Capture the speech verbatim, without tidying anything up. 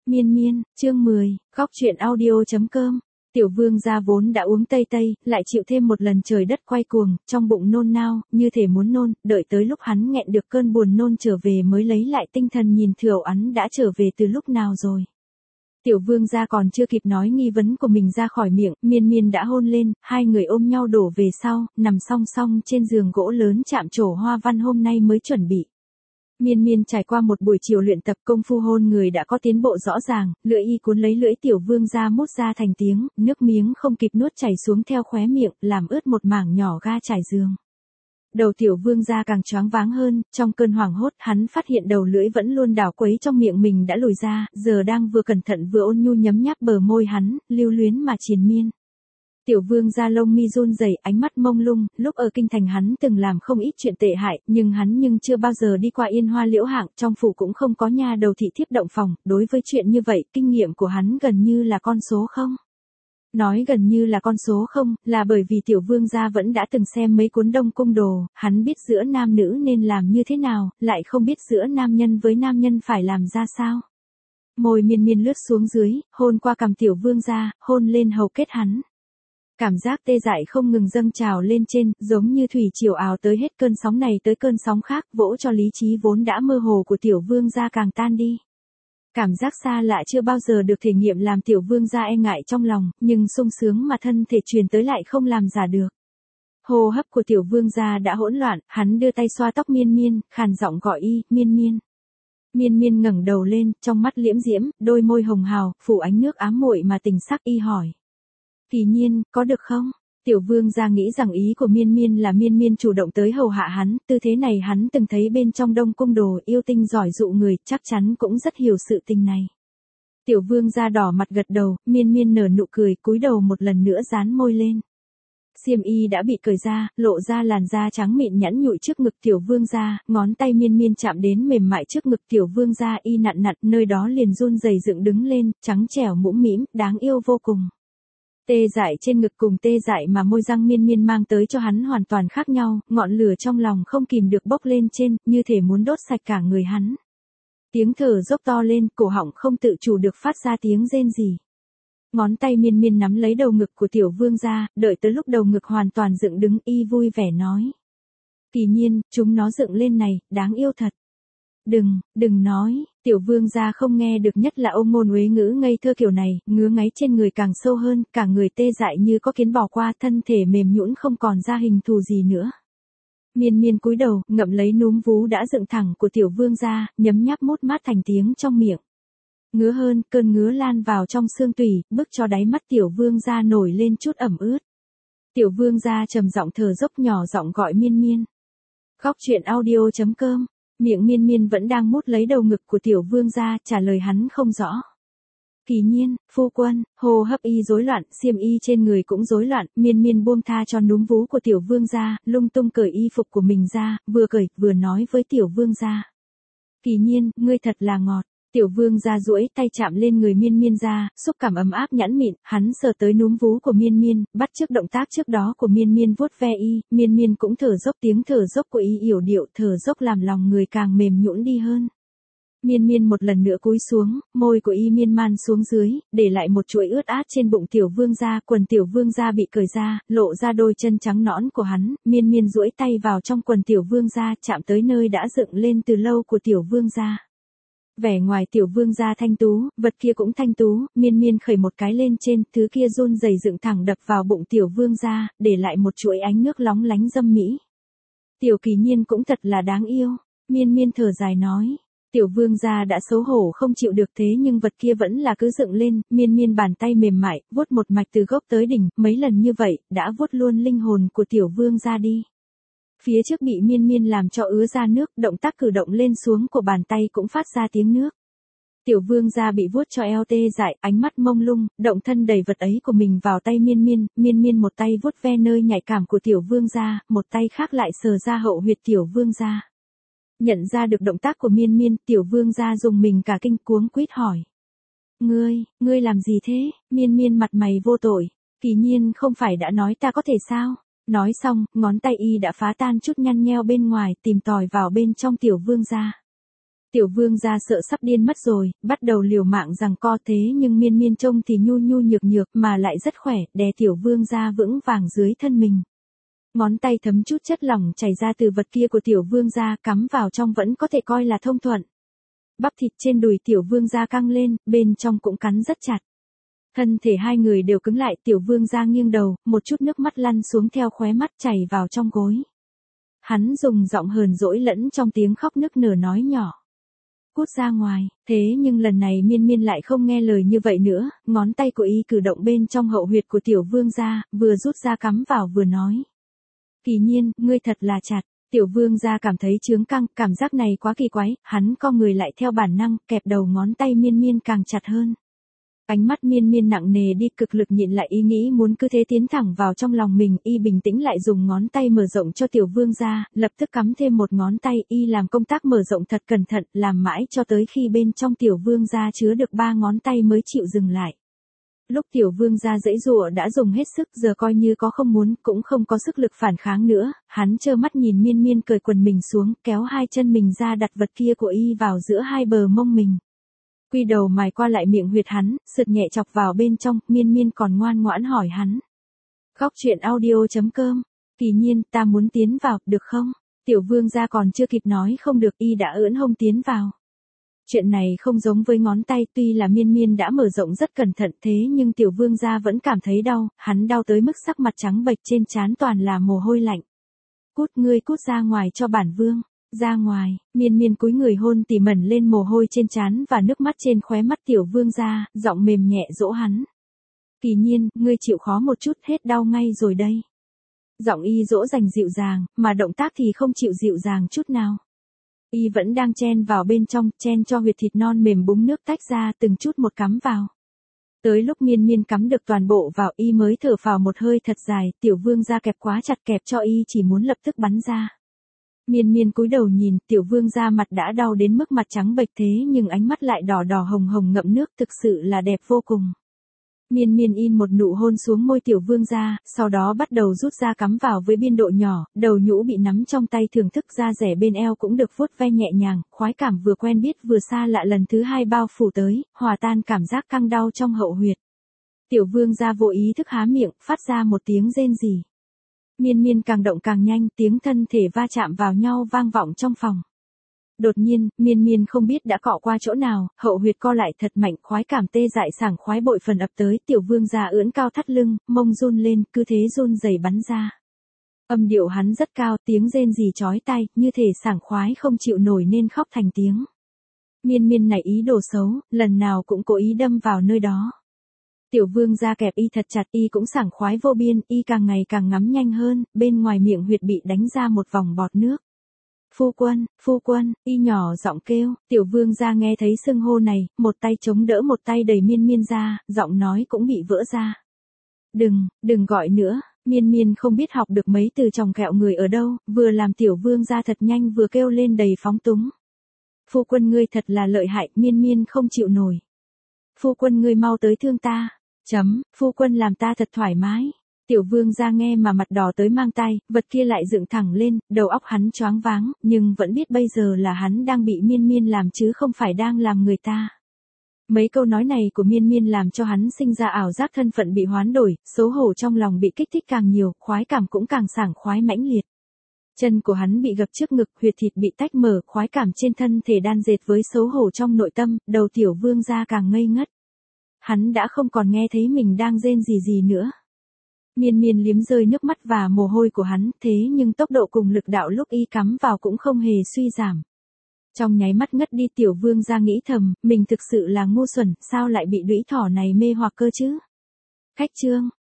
Miên miên, chương mười, góc truyện audio.com. Tiểu vương gia vốn đã uống tây tây, lại chịu thêm một lần trời đất quay cuồng, trong bụng nôn nao, như thể muốn nôn, đợi tới lúc hắn nghẹn được cơn buồn nôn trở về mới lấy lại tinh thần nhìn Thiểu Ấn đã trở về từ lúc nào rồi. Tiểu vương gia còn chưa kịp nói nghi vấn của mình ra khỏi miệng, miên miên đã hôn lên, hai người ôm nhau đổ về sau, nằm song song trên giường gỗ lớn chạm trổ hoa văn hôm nay mới chuẩn bị. Miên miên trải qua một buổi chiều luyện tập công phu hôn người đã có tiến bộ rõ ràng, lưỡi y cuốn lấy lưỡi tiểu vương gia mút ra thành tiếng, nước miếng không kịp nuốt chảy xuống theo khóe miệng, làm ướt một mảng nhỏ ga trải giường. Đầu tiểu vương gia càng choáng váng hơn, trong cơn hoảng hốt hắn phát hiện đầu lưỡi vẫn luôn đảo quấy trong miệng mình đã lùi ra, giờ đang vừa cẩn thận vừa ôn nhu nhấm nháp bờ môi hắn, lưu luyến mà triền miên. Tiểu vương gia lông mi run rẩy, ánh mắt mông lung, lúc ở kinh thành hắn từng làm không ít chuyện tệ hại, nhưng hắn nhưng chưa bao giờ đi qua Yên Hoa Liễu hạng, trong phủ cũng không có nha đầu thị thiếp động phòng, đối với chuyện như vậy, kinh nghiệm của hắn gần như là con số không. Nói gần như là con số không, là bởi vì tiểu vương gia vẫn đã từng xem mấy cuốn Đông Cung đồ, hắn biết giữa nam nữ nên làm như thế nào, lại không biết giữa nam nhân với nam nhân phải làm ra sao. Môi miên miên lướt xuống dưới, hôn qua cằm tiểu vương gia, hôn lên hầu kết hắn. Cảm giác tê dại không ngừng dâng trào lên trên, giống như thủy triều ào tới hết cơn sóng này tới cơn sóng khác, vỗ cho lý trí vốn đã mơ hồ của tiểu vương gia càng tan đi. Cảm giác xa lạ chưa bao giờ được thể nghiệm làm tiểu vương gia e ngại trong lòng, nhưng sung sướng mà thân thể truyền tới lại không làm giả được. Hô hấp của tiểu vương gia đã hỗn loạn, hắn đưa tay xoa tóc miên miên, khàn giọng gọi y, miên miên. Miên miên ngẩng đầu lên, trong mắt liễm diễm, đôi môi hồng hào, phủ ánh nước ám muội mà tình sắc y hỏi. Kỳ nhiên, có được không? Tiểu vương gia nghĩ rằng ý của miên miên là miên miên chủ động tới hầu hạ hắn, tư thế này hắn từng thấy bên trong Đông Cung đồ, yêu tinh giỏi dụ người, chắc chắn cũng rất hiểu sự tình này. Tiểu vương gia đỏ mặt gật đầu, miên miên nở nụ cười, cúi đầu một lần nữa dán môi lên. Xiêm y đã bị cởi ra, lộ ra làn da trắng mịn nhẵn nhụi trước ngực tiểu vương gia, ngón tay miên miên chạm đến mềm mại trước ngực tiểu vương gia y nặn nặn, nơi đó liền run rẩy dựng đứng lên, trắng trẻo mũm mĩm, đáng yêu vô cùng. Tê dại trên ngực cùng tê dại mà môi răng miên miên mang tới cho hắn hoàn toàn khác nhau, ngọn lửa trong lòng không kìm được bốc lên trên, như thể muốn đốt sạch cả người hắn. Tiếng thở dốc to lên, cổ họng không tự chủ được phát ra tiếng rên rỉ. Ngón tay miên miên nắm lấy đầu ngực của tiểu vương gia, đợi tới lúc đầu ngực hoàn toàn dựng đứng y vui vẻ nói. Kỳ nhiên, chúng nó dựng lên này, đáng yêu thật. Đừng, đừng nói, tiểu vương gia không nghe được, nhất là ông ngôn uế ngữ ngây thơ kiểu này, ngứa ngáy trên người càng sâu hơn, cả người tê dại như có kiến bò qua, thân thể mềm nhũn không còn ra hình thù gì nữa. Miên miên cúi đầu, ngậm lấy núm vú đã dựng thẳng của tiểu vương gia, nhấm nháp mút mát thành tiếng trong miệng. Ngứa hơn, cơn ngứa lan vào trong xương tủy, bức cho đáy mắt tiểu vương gia nổi lên chút ẩm ướt. Tiểu vương gia trầm giọng thở dốc nhỏ giọng gọi miên miên. Góc truyện audio.com. Miệng miên miên vẫn đang mút lấy đầu ngực của tiểu vương gia, trả lời hắn không rõ. Kỳ nhiên, phu quân, hô hấp y rối loạn, xiêm y trên người cũng rối loạn, miên miên buông tha cho núm vú của tiểu vương gia, lung tung cởi y phục của mình ra, vừa cởi, vừa nói với tiểu vương gia. Kỳ nhiên, ngươi thật là ngọt. Tiểu vương gia duỗi tay chạm lên người miên miên ra, xúc cảm ấm áp nhẵn mịn, hắn sờ tới núm vú của miên miên, bắt chước động tác trước đó của miên miên vuốt ve y, miên miên cũng thở dốc, tiếng thở dốc của y yểu điệu, thở dốc làm lòng người càng mềm nhũn đi hơn. Miên miên một lần nữa cúi xuống, môi của y miên man xuống dưới, để lại một chuỗi ướt át trên bụng tiểu vương gia, quần tiểu vương gia bị cởi ra, lộ ra đôi chân trắng nõn của hắn, miên miên duỗi tay vào trong quần tiểu vương gia, chạm tới nơi đã dựng lên từ lâu của tiểu vương gia. Vẻ ngoài tiểu vương gia thanh tú, vật kia cũng thanh tú, miên miên khởi một cái lên trên, thứ kia run rẩy dựng thẳng đập vào bụng tiểu vương gia, để lại một chuỗi ánh nước lóng lánh dâm mỹ. Tiểu kỳ nhiên cũng thật là đáng yêu, miên miên thở dài nói. Tiểu vương gia đã xấu hổ không chịu được, thế nhưng vật kia vẫn là cứ dựng lên, miên miên bàn tay mềm mại, vuốt một mạch từ gốc tới đỉnh, mấy lần như vậy, đã vuốt luôn linh hồn của tiểu vương gia đi. Phía trước bị miên miên làm cho ứa ra nước, động tác cử động lên xuống của bàn tay cũng phát ra tiếng nước. Tiểu vương gia bị vuốt cho eo tê dại, ánh mắt mông lung, động thân đầy vật ấy của mình vào tay miên miên, miên miên một tay vuốt ve nơi nhạy cảm của tiểu vương gia, một tay khác lại sờ ra hậu huyệt tiểu vương gia. Nhận ra được động tác của miên miên, tiểu vương gia dùng mình cả kinh, cuống quýt hỏi. Ngươi, ngươi làm gì thế? Miên miên mặt mày vô tội. Kỳ nhiên không phải đã nói ta có thể sao? Nói xong, ngón tay y đã phá tan chút nhăn nheo bên ngoài, tìm tòi vào bên trong tiểu vương gia. Tiểu vương gia sợ sắp điên mất rồi, bắt đầu liều mạng giằng co thế nhưng miên miên trông thì nhu nhu nhược nhược mà lại rất khỏe, đè tiểu vương gia vững vàng dưới thân mình. Ngón tay thấm chút chất lỏng chảy ra từ vật kia của tiểu vương gia cắm vào trong vẫn có thể coi là thông thuận. Bắp thịt trên đùi tiểu vương gia căng lên, bên trong cũng cắn rất chặt. Thân thể hai người đều cứng lại, tiểu vương gia nghiêng đầu, một chút nước mắt lăn xuống theo khóe mắt chảy vào trong gối. Hắn dùng giọng hờn dỗi lẫn trong tiếng khóc nức nở nói nhỏ. Cút ra ngoài, thế nhưng lần này miên miên lại không nghe lời như vậy nữa, ngón tay của y cử động bên trong hậu huyệt của tiểu vương gia, vừa rút ra cắm vào vừa nói. Kỳ nhiên, ngươi thật là chặt. Tiểu vương gia cảm thấy chướng căng, cảm giác này quá kỳ quái, hắn co người lại theo bản năng, kẹp đầu ngón tay miên miên càng chặt hơn. Ánh mắt miên miên nặng nề đi, cực lực nhịn lại ý nghĩ muốn cứ thế tiến thẳng vào trong lòng mình, y bình tĩnh lại dùng ngón tay mở rộng cho tiểu vương gia, lập tức cắm thêm một ngón tay, y làm công tác mở rộng thật cẩn thận, làm mãi cho tới khi bên trong tiểu vương gia chứa được ba ngón tay mới chịu dừng lại. Lúc tiểu vương gia giãy giụa đã dùng hết sức, giờ coi như có không muốn, cũng không có sức lực phản kháng nữa, hắn trơ mắt nhìn miên miên cởi quần mình xuống, kéo hai chân mình ra đặt vật kia của y vào giữa hai bờ mông mình. Quy đầu mài qua lại miệng huyệt hắn, sượt nhẹ chọc vào bên trong, miên miên còn ngoan ngoãn hỏi hắn. Khóc chuyện audio chấm com, Kỳ nhiên, ta muốn tiến vào, được không? Tiểu vương gia còn chưa kịp nói không được, y đã ưỡn hông tiến vào. Chuyện này không giống với ngón tay, tuy là miên miên đã mở rộng rất cẩn thận thế nhưng tiểu vương gia vẫn cảm thấy đau, hắn đau tới mức sắc mặt trắng bệch, trên trán toàn là mồ hôi lạnh. Cút, ngươi cút ra ngoài cho bản vương. Ra ngoài, miên miên cúi người hôn tỉ mẩn lên mồ hôi trên trán và nước mắt trên khóe mắt tiểu vương gia, giọng mềm nhẹ dỗ hắn. Kỳ nhiên, ngươi chịu khó một chút, hết đau ngay rồi đây. Giọng y dỗ dành dịu dàng, mà động tác thì không chịu dịu dàng chút nào. Y vẫn đang chen vào bên trong, chen cho huyệt thịt non mềm búng nước tách ra từng chút một cắm vào. Tới lúc miên miên cắm được toàn bộ vào, y mới thở phào một hơi thật dài, tiểu vương gia kẹp quá chặt, kẹp cho y chỉ muốn lập tức bắn ra. Miên miên cúi đầu nhìn, tiểu vương gia mặt đã đau đến mức mặt trắng bệch thế nhưng ánh mắt lại đỏ đỏ hồng hồng ngậm nước, thực sự là đẹp vô cùng. Miên miên in một nụ hôn xuống môi tiểu vương gia, sau đó bắt đầu rút ra cắm vào với biên độ nhỏ, đầu nhũ bị nắm trong tay thưởng thức, da rẻ bên eo cũng được vuốt ve nhẹ nhàng, khoái cảm vừa quen biết vừa xa lạ lần thứ hai bao phủ tới, hòa tan cảm giác căng đau trong hậu huyệt. Tiểu vương gia vô ý thức há miệng, phát ra một tiếng rên rỉ. Miên miên càng động càng nhanh, tiếng thân thể va chạm vào nhau vang vọng trong phòng. Đột nhiên, miên miên không biết đã cọ qua chỗ nào, hậu huyệt co lại thật mạnh, khoái cảm tê dại sảng khoái bội phần ập tới, tiểu vương gia ưỡn cao thắt lưng, mông run lên, cứ thế run rẩy bắn ra. Âm điệu hắn rất cao, tiếng rên rỉ chói tai, như thể sảng khoái không chịu nổi nên khóc thành tiếng. Miên miên nảy ý đồ xấu, lần nào cũng cố ý đâm vào nơi đó. Tiểu vương gia kẹp y thật chặt, y cũng sảng khoái vô biên, y càng ngày càng ngắm nhanh hơn, bên ngoài miệng huyệt bị đánh ra một vòng bọt nước. Phu quân, phu quân, y nhỏ giọng kêu, tiểu vương gia nghe thấy xưng hô này, một tay chống đỡ một tay đẩy miên miên ra, giọng nói cũng bị vỡ ra. Đừng, đừng gọi nữa, miên miên không biết học được mấy từ chòng kẹo người ở đâu, vừa làm tiểu vương gia thật nhanh vừa kêu lên đầy phóng túng. Phu quân ngươi thật là lợi hại, miên miên không chịu nổi. Phu quân ngươi mau tới thương ta. Chấm, phu quân làm ta thật thoải mái. Tiểu vương gia nghe mà mặt đỏ tới mang tay, vật kia lại dựng thẳng lên, đầu óc hắn choáng váng, nhưng vẫn biết bây giờ là hắn đang bị miên miên làm chứ không phải đang làm người ta. Mấy câu nói này của miên miên làm cho hắn sinh ra ảo giác thân phận bị hoán đổi, xấu hổ trong lòng bị kích thích càng nhiều, khoái cảm cũng càng sảng khoái mãnh liệt. Chân của hắn bị gập trước ngực, huyệt thịt bị tách mở, khoái cảm trên thân thể đan dệt với xấu hổ trong nội tâm, đầu tiểu vương gia càng ngây ngất. Hắn đã không còn nghe thấy mình đang rên gì gì nữa. Miên miên liếm rơi nước mắt và mồ hôi của hắn, thế nhưng tốc độ cùng lực đạo lúc y cắm vào cũng không hề suy giảm. Trong nháy mắt ngất đi, tiểu vương gia nghĩ thầm, mình thực sự là ngu xuẩn, sao lại bị lũy thỏ này mê hoặc cơ chứ? Khách chương,